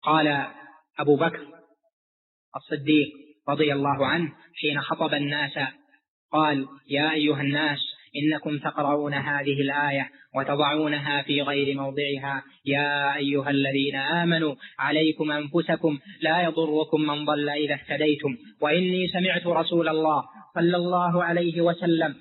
قال أبو بكر الصديق رضي الله عنه حين خطب الناس قال: يا أيها الناس، إنكم تقرؤون هذه الآية وتضعونها في غير موضعها. يا أيها الذين آمنوا عليكم أنفسكم لا يضركم من ضل إذا اهتديتم. وإني سمعت رسول الله صلى الله عليه وسلم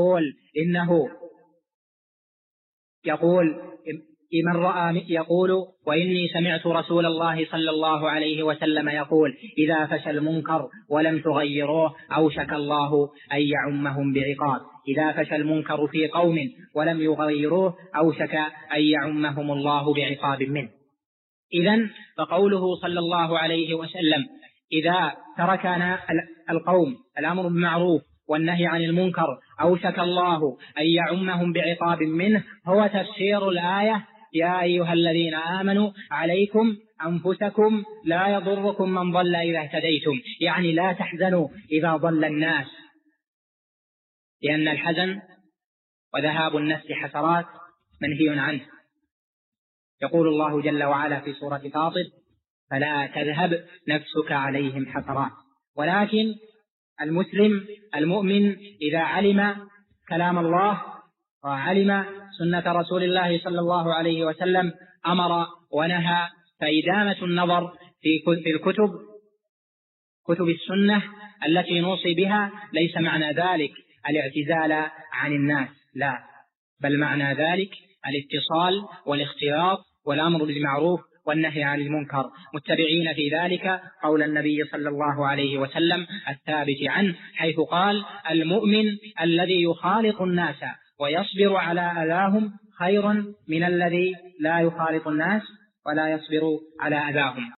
وإني سمعت رسول الله صلى الله عليه وسلم يقول: إذا فشى المنكر ولم تغيروه أوشك الله أن يعمهم بعقاب. إذا فشى المنكر في قوم ولم يغيروه أوشك أن يعمهم الله بعقاب منه. إذن فقوله صلى الله عليه وسلم: إذا تركنا القوم الأمر بالمعروف والنهي عن المنكر أوشك الله أن يعمهم بعقاب منه، هو تفسير الآية: يا أيها الذين آمنوا عليكم أنفسكم لا يضركم من ضل إذا اهتديتم. يعني لا تحزنوا إذا ضل الناس، لأن الحزن وذهاب النفس حسرات منهي عنه. يقول الله جل وعلا في سورة فاطر: فلا تذهب نفسك عليهم حسرات. ولكن المسلم المؤمن إذا علم كلام الله وعلم سنة رسول الله صلى الله عليه وسلم أمر ونهى، فإدامة النظر في كتب السنة التي نوصي بها ليس معنى ذلك الاعتزال عن الناس، لا، بل معنى ذلك الاتصال والاختلاط والأمر بالمعروف والنهي عن المنكر، متبعين في ذلك قول النبي صلى الله عليه وسلم الثابت عنه، حيث قال: المؤمن الذي يخالط الناس ويصبر على أذاهم خير من الذي لا يخالط الناس ولا يصبر على أذاهم.